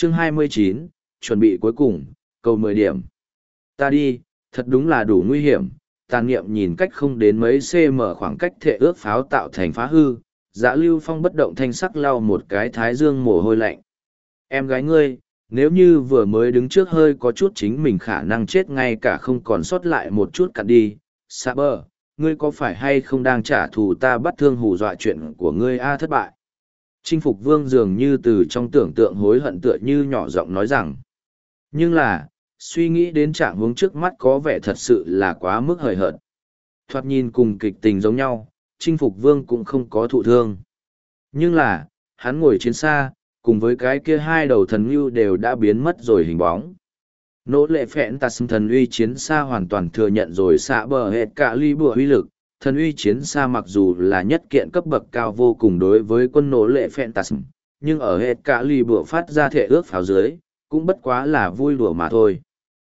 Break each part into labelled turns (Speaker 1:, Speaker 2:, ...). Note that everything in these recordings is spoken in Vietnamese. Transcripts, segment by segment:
Speaker 1: Chương 29, chuẩn bị cuối cùng, cầu 10 điểm. Ta đi, thật đúng là đủ nguy hiểm, tàn niệm nhìn cách không đến mấy cm khoảng cách thể ước pháo tạo thành phá hư, Dạ Lưu Phong bất động thanh sắc lau một cái thái dương mồ hôi lạnh. Em gái ngươi, nếu như vừa mới đứng trước hơi có chút chính mình khả năng chết ngay cả không còn sót lại một chút cặn đi. Saber, ngươi có phải hay không đang trả thù ta bắt thương hù dọa chuyện của ngươi thất bại? Chinh Phục Vương dường như từ trong tưởng tượng hối hận tựa như nhỏ giọng nói rằng. Nhưng là, suy nghĩ đến trạng huống trước mắt có vẻ thật sự là quá mức hời hợt. Thoạt nhìn cùng kịch tình giống nhau, Chinh Phục Vương cũng không có thụ thương. Nhưng là, hắn ngồi chiến xa, cùng với cái kia hai đầu thần uy đều đã biến mất rồi hình bóng. Nỗ lệ phẹn tà xâm thần uy chiến xa hoàn toàn thừa nhận rồi xạ bờ hệt cả ly bùa uy lực. Thần uy chiến xa mặc dù là nhất kiện cấp bậc cao vô cùng đối với quân nỗ lệ phẹn tà xâm, nhưng ở hệt cả ly bùa phát ra thể ước pháo dưới, cũng bất quá là vui đùa mà thôi.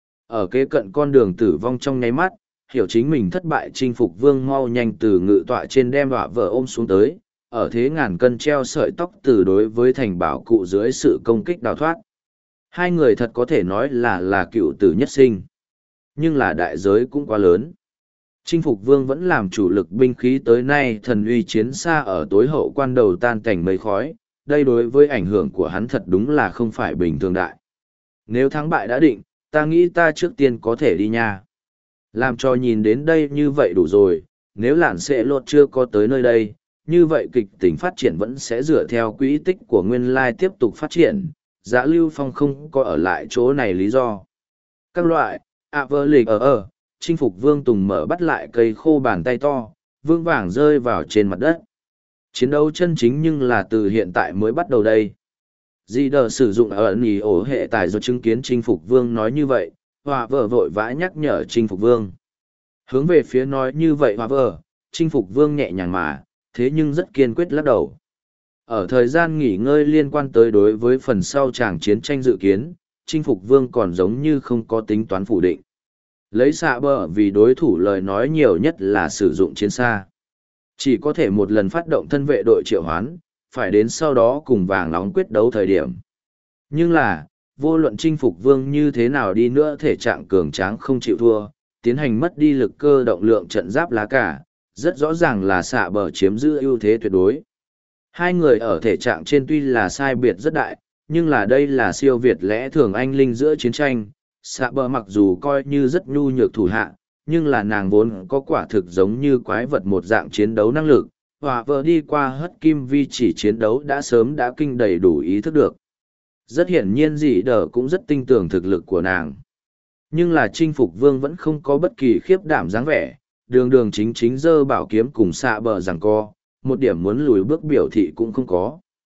Speaker 1: Ở kế cận con đường tử vong trong nháy mắt, hiểu chính mình thất bại chinh phục vương mau nhanh từ ngự tọa trên đem đọa vợ ôm xuống tới, ở thế ngàn cân treo sợi tóc từ đối với thành bảo cụ dưới sự công kích đào thoát. Hai người thật có thể nói là cựu tử nhất sinh. Nhưng là đại giới cũng quá lớn. Chinh phục vương vẫn làm chủ lực binh khí tới nay thần uy chiến xa ở tối hậu quan đầu tan cảnh mây khói, đây đối với ảnh hưởng của hắn thật đúng là không phải bình thường đại. Nếu thắng bại đã định, ta nghĩ ta trước tiên có thể đi nha. Làm cho nhìn đến đây như vậy đủ rồi, nếu lạn sẽ lột chưa có tới nơi đây, như vậy kịch tính phát triển vẫn sẽ dựa theo quỹ tích của nguyên lai tiếp tục phát triển. Dạ Lưu Phong không có ở lại chỗ này lý do. Các loại, vơ lịch chinh phục Vương Tùng mở bắt lại cây khô bàn tay to, vương vàng rơi vào trên mặt đất. Chiến đấu chân chính nhưng là từ hiện tại mới bắt đầu đây. Di đờ sử dụng ở nì ổ hệ tài do chứng kiến chinh phục Vương nói như vậy, hòa vợ vội vã nhắc nhở chinh phục Vương. Hướng về phía nói như vậy hòa vợ, chinh phục Vương nhẹ nhàng mà, thế nhưng rất kiên quyết lắc đầu. Ở thời gian nghỉ ngơi liên quan tới đối với phần sau tràng chiến tranh dự kiến, chinh phục Vương còn giống như không có tính toán phủ định. Lấy xạ bờ vì đối thủ lời nói nhiều nhất là sử dụng chiến xa. Chỉ có thể một lần phát động thân vệ đội triệu hoán, phải đến sau đó cùng vàng nóng quyết đấu thời điểm. Nhưng là, vô luận chinh phục Vương như thế nào đi nữa thể trạng cường tráng không chịu thua, tiến hành mất đi lực cơ động lượng trận giáp lá cả, rất rõ ràng là xạ bờ chiếm giữ ưu thế tuyệt đối. Hai người ở thể trạng trên tuy là sai biệt rất đại, nhưng là đây là siêu việt lẽ thường anh linh giữa chiến tranh. Xạ bờ mặc dù coi như rất nhu nhược thủ hạ, nhưng là nàng vốn có quả thực giống như quái vật một dạng chiến đấu năng lực. Hòa vợ đi qua hất kim vi chỉ chiến đấu đã sớm đã kinh đầy đủ ý thức được. Rất hiển nhiên dì đờ cũng rất tin tưởng thực lực của nàng. Nhưng là chinh phục Vương vẫn không có bất kỳ khiếp đảm dáng vẻ, đường đường chính chính giơ bảo kiếm cùng xạ bờ giằng co, một điểm muốn lùi bước biểu thị cũng không có.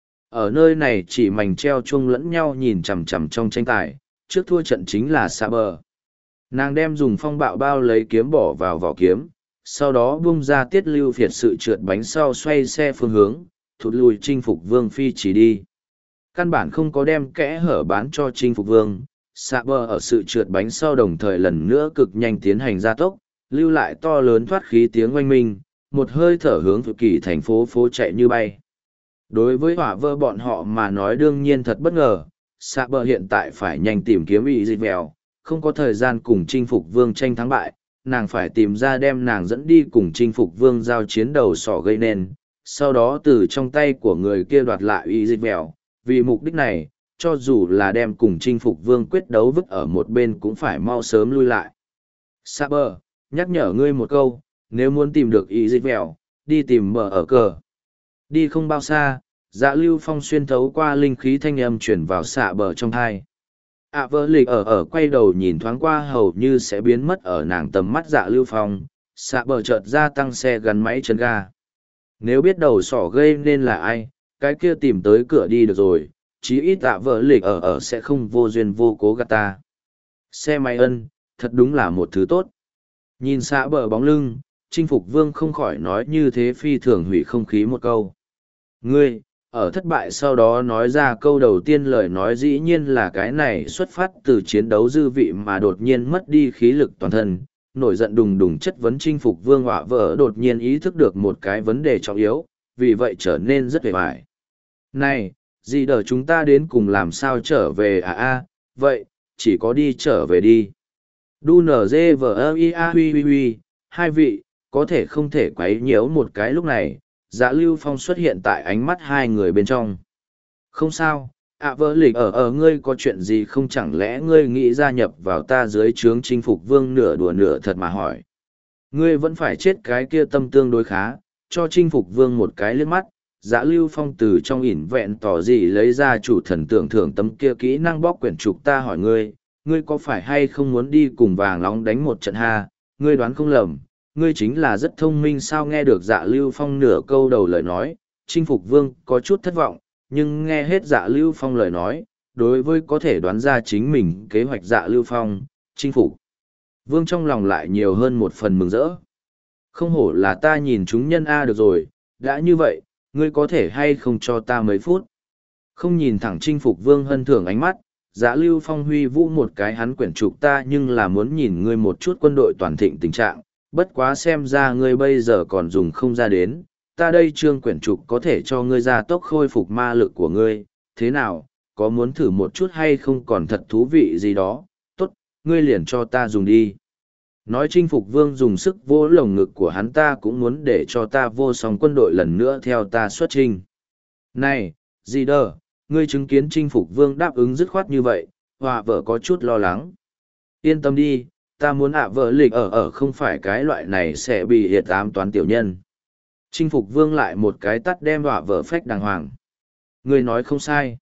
Speaker 1: Ở nơi này chỉ mảnh treo chung lẫn nhau nhìn chằm chằm trong tranh tài, trước thua trận chính là xạ bờ. Nàng đem dùng phong bạo bao lấy kiếm bỏ vào vỏ kiếm, sau đó bung ra tiết lưu phiệt sự trượt bánh sau xoay xe phương hướng, thụt lùi chinh phục Vương phi chỉ đi. Căn bản không có đem kẽ hở bán cho chinh phục Vương, xạ bờ ở sự trượt bánh sau đồng thời lần nữa cực nhanh tiến hành gia tốc, lưu lại to lớn thoát khí tiếng oanh minh, một hơi thở hướng thực kỳ thành phố phố chạy như bay. Đối với hỏa vơ bọn họ mà nói đương nhiên thật bất ngờ, xạ bờ hiện tại phải nhanh tìm kiếm ý dịch mèo, không có thời gian cùng chinh phục Vương tranh thắng bại, nàng phải tìm ra đem nàng dẫn đi cùng chinh phục Vương giao chiến đầu sỏ gây nên, sau đó từ trong tay của người kia đoạt lại ý dịch mèo. Vì mục đích này, cho dù là đem cùng chinh phục Vương quyết đấu vứt ở một bên cũng phải mau sớm lui lại. Saber, nhắc nhở ngươi một câu, nếu muốn tìm được ý dịch mèo, đi tìm mở ở cờ. Đi không bao xa, Dạ Lưu Phong xuyên thấu qua linh khí thanh âm chuyển vào xạ bờ trong thai. Vợ lịch ở quay đầu nhìn thoáng qua hầu như sẽ biến mất ở nàng tầm mắt Dạ Lưu Phong, xạ bờ chợt ra tăng xe gắn máy chân ga. Nếu biết đầu sỏ gây nên là ai, cái kia tìm tới cửa đi được rồi, chí ít vợ lịch ở sẽ không vô duyên vô cố gạt ta. Xe máy ân, thật đúng là một thứ tốt. Nhìn xạ bờ bóng lưng, chinh phục Vương không khỏi nói như thế phi thường hủy không khí một câu. Ngươi, ở thất bại sau đó nói ra câu đầu tiên lời nói dĩ nhiên là cái này xuất phát từ chiến đấu dư vị mà đột nhiên mất đi khí lực toàn thân, nổi giận đùng đùng chất vấn chinh phục Vương họa vợ đột nhiên ý thức được một cái vấn đề trọng yếu, vì vậy trở nên rất hề hoài. Này, Gì đờ chúng ta đến cùng làm sao trở về vậy, chỉ có đi trở về đi. Đu nở dê vờ ơ ia huy huy huy, hai vị, có thể không thể quấy nhiễu một cái lúc này, Dạ Lưu Phong xuất hiện tại ánh mắt hai người bên trong. Không sao, vợ lịch ở ngươi có chuyện gì không, chẳng lẽ ngươi nghĩ gia nhập vào ta dưới trướng chinh phục vương nửa đùa nửa thật mà hỏi. Ngươi vẫn phải chết, cái kia tâm tương đối khá, cho chinh phục vương một cái liếc mắt. Dạ Lưu Phong từ trong ỉn vẹn tỏ gì lấy ra chủ thần tưởng thưởng tấm kia kỹ năng bóc quyển trục. Ta hỏi ngươi, ngươi có phải hay không muốn đi cùng vàng nóng đánh một trận ha? Ngươi đoán không lầm, ngươi chính là rất thông minh sao? Nghe được Dạ Lưu Phong nửa câu đầu lời nói, chinh phục vương có chút thất vọng, nhưng nghe hết Dạ Lưu Phong lời nói, đối với có thể đoán ra chính mình kế hoạch Dạ Lưu Phong, chinh phục vương trong lòng lại nhiều hơn một phần mừng rỡ. Không hổ là ta nhìn chúng nhân được rồi, đã như vậy, ngươi có thể hay không cho ta mấy phút? Không nhìn thẳng chinh phục vương hân thưởng ánh mắt, Dạ Lưu Phong huy vũ một cái hắn quyển trục. Ta nhưng là muốn nhìn ngươi một chút quân đội toàn thịnh tình trạng, bất quá xem ra ngươi bây giờ còn dùng không ra đến, ta đây trương quyển trục có thể cho ngươi gia tốc khôi phục ma lực của ngươi, thế nào, có muốn thử một chút hay không? Còn thật thú vị gì đó, tốt, ngươi liền cho ta dùng đi. Nói chinh phục vương dùng sức vỗ lồng ngực của hắn. Ta cũng muốn để cho ta vô song quân đội lần nữa theo ta xuất chinh. Này, gì đờ, ngươi chứng kiến chinh phục vương đáp ứng dứt khoát như vậy, hòa vợ có chút lo lắng. Yên tâm đi, ta muốn vợ lịch ở không phải cái loại này sẽ bị hiệt ám toán tiểu nhân. Chinh phục vương lại một cái tắt đem hòa vợ phách đàng hoàng. Ngươi nói không sai.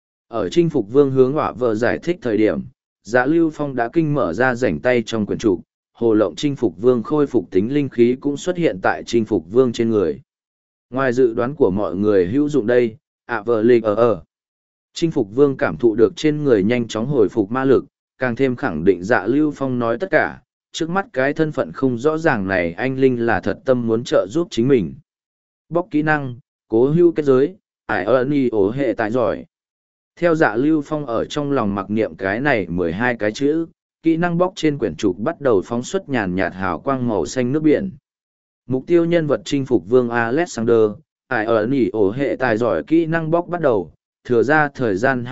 Speaker 1: Ở chinh phục vương hướng hòa vợ giải thích thời điểm, Dạ Lưu Phong đã kinh mở ra rảnh tay trong quyển trục. Hồ lộng chinh phục vương khôi phục tính linh khí cũng xuất hiện tại chinh phục vương trên người. Ngoài dự đoán của mọi người hữu dụng đây, vợ lịch ở. Chinh phục vương cảm thụ được trên người nhanh chóng hồi phục ma lực, càng thêm khẳng định Dạ Lưu Phong nói tất cả. Trước mắt cái thân phận không rõ ràng này anh Linh là thật tâm muốn trợ giúp chính mình. Bóc kỹ năng, cố hữu kết giới, ải ơn ổ hệ tài giỏi. Theo Dạ Lưu Phong ở trong lòng mặc niệm cái này 12 cái chữ, kỹ năng bóc trên quyển trục bắt đầu phóng xuất nhàn nhạt hào quang màu xanh nước biển. Mục tiêu nhân vật chinh phục vương Alexander, ải ổ hệ tài giỏi. Kỹ năng bóc bắt đầu, thừa ra thời gian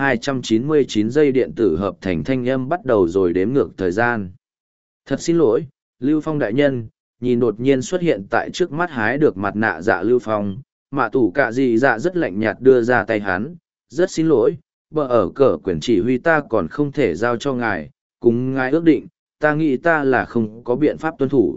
Speaker 1: 299 giây, điện tử hợp thành thanh âm bắt đầu rồi đếm ngược thời gian. Thật xin lỗi, Lưu Phong đại nhân, nhìn đột nhiên xuất hiện tại trước mắt hái được mặt nạ Dạ Lưu Phong, mạ tủ cạ dị dạ rất lạnh nhạt đưa ra tay hắn. Rất xin lỗi, bờ ở cờ quyển chỉ huy ta còn không thể giao cho ngài, cùng ngài ước định, ta nghĩ ta là không có biện pháp tuân thủ.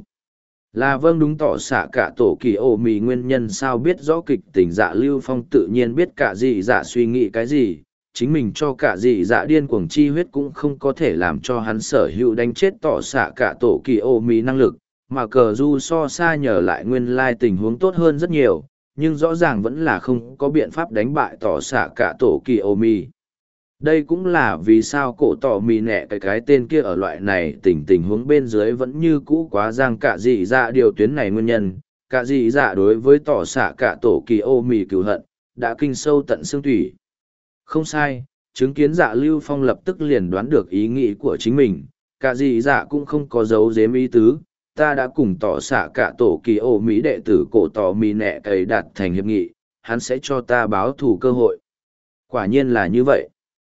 Speaker 1: Là vâng, đúng. Tỏ xạ cả tổ kỳ ổ mì nguyên nhân sao biết rõ kịch tình. Dạ Lưu Phong tự nhiên biết cả dị dạ suy nghĩ cái gì, chính mình cho cả dị dạ điên cuồng chi huyết cũng không có thể làm cho hắn sở hữu đánh chết tỏ xạ cả tổ kỳ ổ mì năng lực, mà cờ du so xa nhờ lại nguyên lai tình huống tốt hơn rất nhiều, nhưng rõ ràng vẫn là không có biện pháp đánh bại tỏ xạ cả tổ kỳ ổ mì. Đây cũng là vì sao cổ tỏ mì nẹ cái tên kia ở loại này tình huống bên dưới vẫn như cũ quá giang cả dị dạ điều tuyến này nguyên nhân. Cả dị dạ đối với tỏ xạ cả tổ kỳ ô mì cừu hận, đã kinh sâu tận xương thủy. Không sai, chứng kiến Dạ Lưu Phong lập tức liền đoán được ý nghĩ của chính mình, cả dị dạ cũng không có giấu giếm ý tứ. Ta đã cùng tỏ xạ cả tổ kỳ ô mỹ đệ tử cổ tỏ mì nẹ cầy đạt thành hiệp nghị, hắn sẽ cho ta báo thù cơ hội. Quả nhiên là như vậy.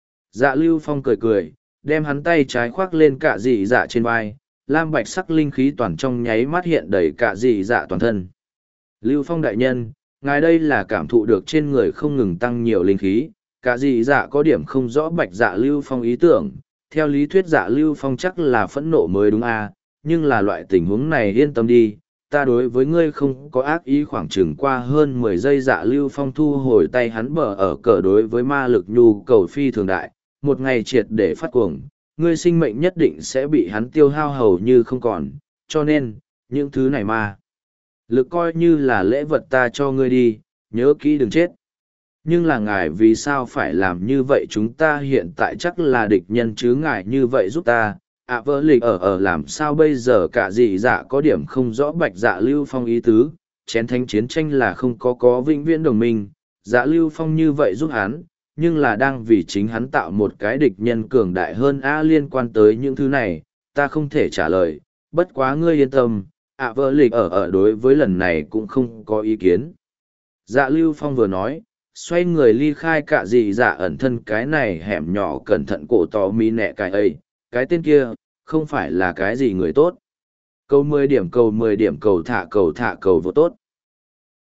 Speaker 1: Dạ Lưu Phong cười cười, đem hắn tay trái khoác lên cả dị dạ trên vai, lam bạch sắc linh khí toàn trong nháy mắt hiện đầy cả dị dạ toàn thân. Lưu Phong đại nhân, ngài đây là cảm thụ được trên người không ngừng tăng nhiều linh khí, cả dị dạ có điểm không rõ bạch Dạ Lưu Phong ý tưởng, theo lý thuyết Dạ Lưu Phong chắc là phẫn nộ mới đúng nhưng là loại tình huống này yên tâm đi, ta đối với ngươi không có ác ý. Khoảng chừng qua hơn 10 giây Dạ Lưu Phong thu hồi tay hắn, bờ ở cờ đối với ma lực nhu cầu phi thường đại. Một ngày triệt để phát cuồng, ngươi sinh mệnh nhất định sẽ bị hắn tiêu hao hầu như không còn, cho nên, những thứ này ma lực coi như là lễ vật ta cho ngươi đi, nhớ kỹ đừng chết. Nhưng là ngài vì sao phải làm như vậy? Chúng ta hiện tại chắc là địch nhân chứ, ngài như vậy giúp ta. Vỡ lịch ở làm sao bây giờ? Cả dị dạ có điểm không rõ bạch Dạ Lưu Phong ý tứ, chén thánh chiến tranh là không có vĩnh viễn đồng minh, Dạ Lưu Phong như vậy giúp hắn, nhưng là đang vì chính hắn tạo một cái địch nhân cường đại hơn liên quan tới những thứ này, ta không thể trả lời, bất quá ngươi yên tâm, vợ lịch ở đối với lần này cũng không có ý kiến. Dạ Lưu Phong vừa nói, xoay người ly khai cả gì dạ ẩn thân cái này hẻm nhỏ cẩn thận cổ tò mì nẹ cái ấy, cái tên kia, không phải là cái gì người tốt. Cầu 10 điểm cầu 10 điểm cầu thả cầu vô tốt.